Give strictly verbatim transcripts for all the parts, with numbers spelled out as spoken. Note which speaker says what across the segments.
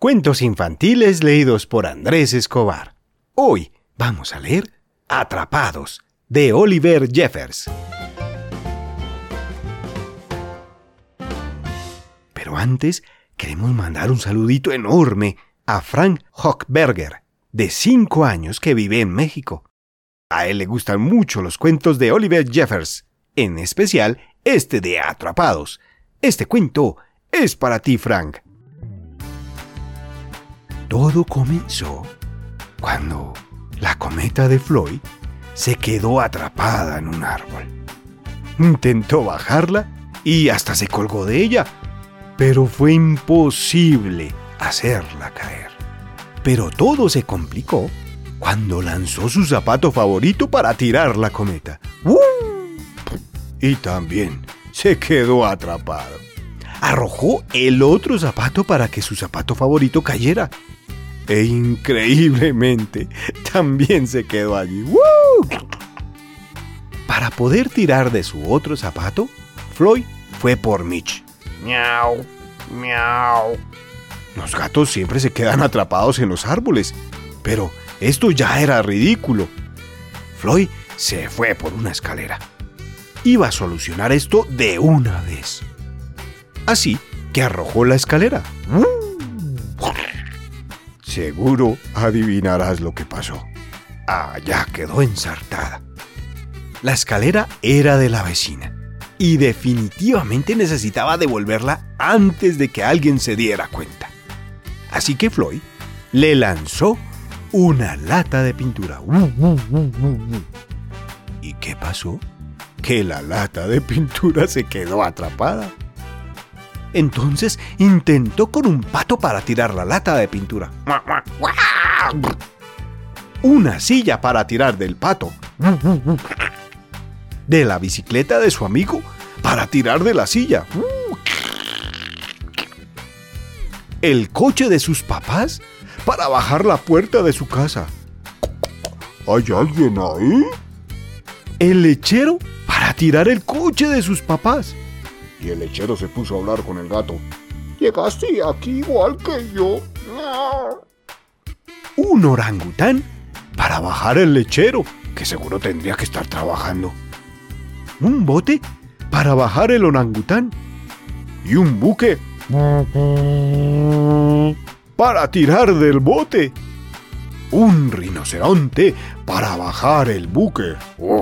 Speaker 1: Cuentos infantiles leídos por Andrés Escobar. Hoy vamos a leer Atrapados, de Oliver Jeffers. Pero antes, queremos mandar un saludito enorme a Frank Hochberger, de cinco años, que vive en México. A él le gustan mucho los cuentos de Oliver Jeffers, en especial este de Atrapados. Este cuento es para ti, Frank. Todo comenzó cuando la cometa de Floyd se quedó atrapada en un árbol. Intentó bajarla y hasta se colgó de ella, pero fue imposible hacerla caer. Pero todo se complicó cuando lanzó su zapato favorito para tirar la cometa. ¡Uh! Y también se quedó atrapado. Arrojó el otro zapato para que su zapato favorito cayera. E increíblemente, también se quedó allí. ¡Uh! Para poder tirar de su otro zapato, Floyd fue por Mitch. ¡Miau! ¡Miau! Los gatos siempre se quedan atrapados en los árboles, pero esto ya era ridículo. Floyd se fue por una escalera. Iba a solucionar esto de una vez. Así que arrojó la escalera. Seguro adivinarás lo que pasó. Allá quedó ensartada. La escalera era de la vecina y definitivamente necesitaba devolverla antes de que alguien se diera cuenta. Así que Floyd le lanzó una lata de pintura. ¿Y qué pasó? Que la lata de pintura se quedó atrapada. Entonces intentó con un pato para tirar la lata de pintura. Una silla para tirar del pato. De la bicicleta de su amigo para tirar de la silla. El coche de sus papás para bajar la puerta de su casa. ¿Hay alguien ahí? El lechero para tirar el coche de sus papás.
Speaker 2: Y el lechero se puso a hablar con el gato. ¿Llegaste aquí igual que yo?
Speaker 1: Un orangután para bajar el lechero, que seguro tendría que estar trabajando. Un bote para bajar el orangután. Y un buque para tirar del bote. Un rinoceronte para bajar el buque.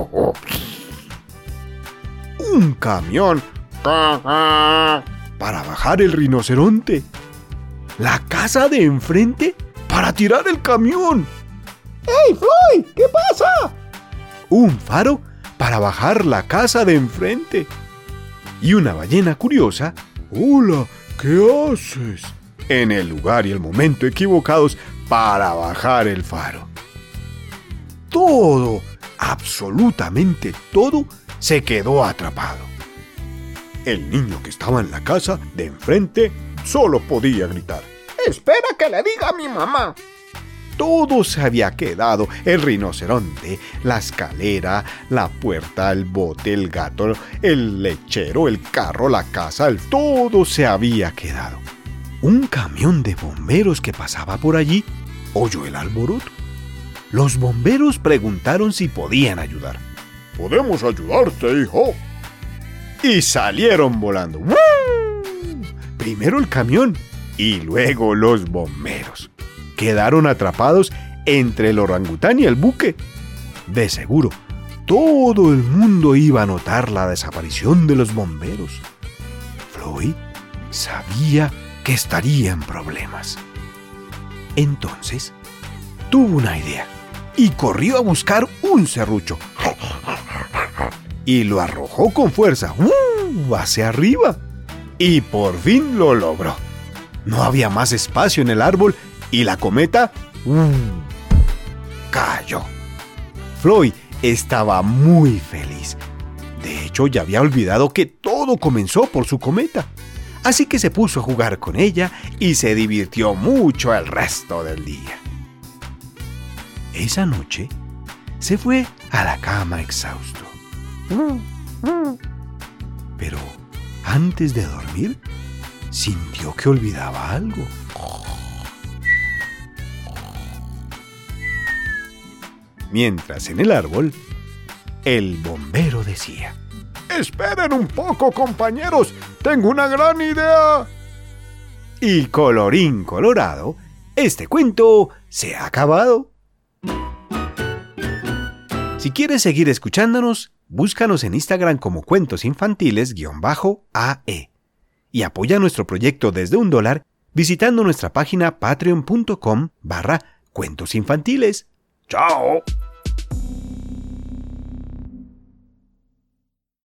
Speaker 1: Un camión para bajar el rinoceronte. La casa de enfrente para tirar el camión.
Speaker 2: ¡Hey, Floyd! ¿Qué pasa?
Speaker 1: Un faro para bajar la casa de enfrente. Y una ballena curiosa. ¡Hola! ¿Qué haces? En el lugar y el momento equivocados para bajar el faro. Todo, absolutamente todo, se quedó atrapado. El niño que estaba en la casa de enfrente solo podía gritar:
Speaker 2: ¡Espera que le diga a mi mamá!
Speaker 1: Todo se había quedado: el rinoceronte, la escalera, la puerta, el bote, el gato, el lechero, el carro, la casa, el... todo se había quedado. Un camión de bomberos que pasaba por allí oyó el alboroto. Los bomberos preguntaron si podían ayudar.
Speaker 2: «Podemos ayudarte, hijo».
Speaker 1: Y salieron volando. ¡Woo! Primero el camión y luego los bomberos. Quedaron atrapados entre el orangután y el buque. De seguro, todo el mundo iba a notar la desaparición de los bomberos. Floyd sabía que estaría en problemas. Entonces, tuvo una idea y corrió a buscar un serrucho. Y lo arrojó con fuerza ¡uh! Hacia arriba. Y por fin lo logró. No había más espacio en el árbol y la cometa ¡uh! Cayó. Floyd estaba muy feliz. De hecho, ya había olvidado que todo comenzó por su cometa. Así que se puso a jugar con ella y se divirtió mucho el resto del día. Esa noche se fue a la cama exhausto. Pero antes de dormir, sintió que olvidaba algo. Mientras en el árbol, el bombero decía:
Speaker 2: ¡Esperen un poco, compañeros! ¡Tengo una gran idea!
Speaker 1: Y colorín colorado, este cuento se ha acabado. Si quieres seguir escuchándonos, búscanos en Instagram como cuentosinfantiles-A E y apoya nuestro proyecto desde un dólar visitando nuestra página patreon punto com barra cuentosinfantiles.
Speaker 2: ¡Chao!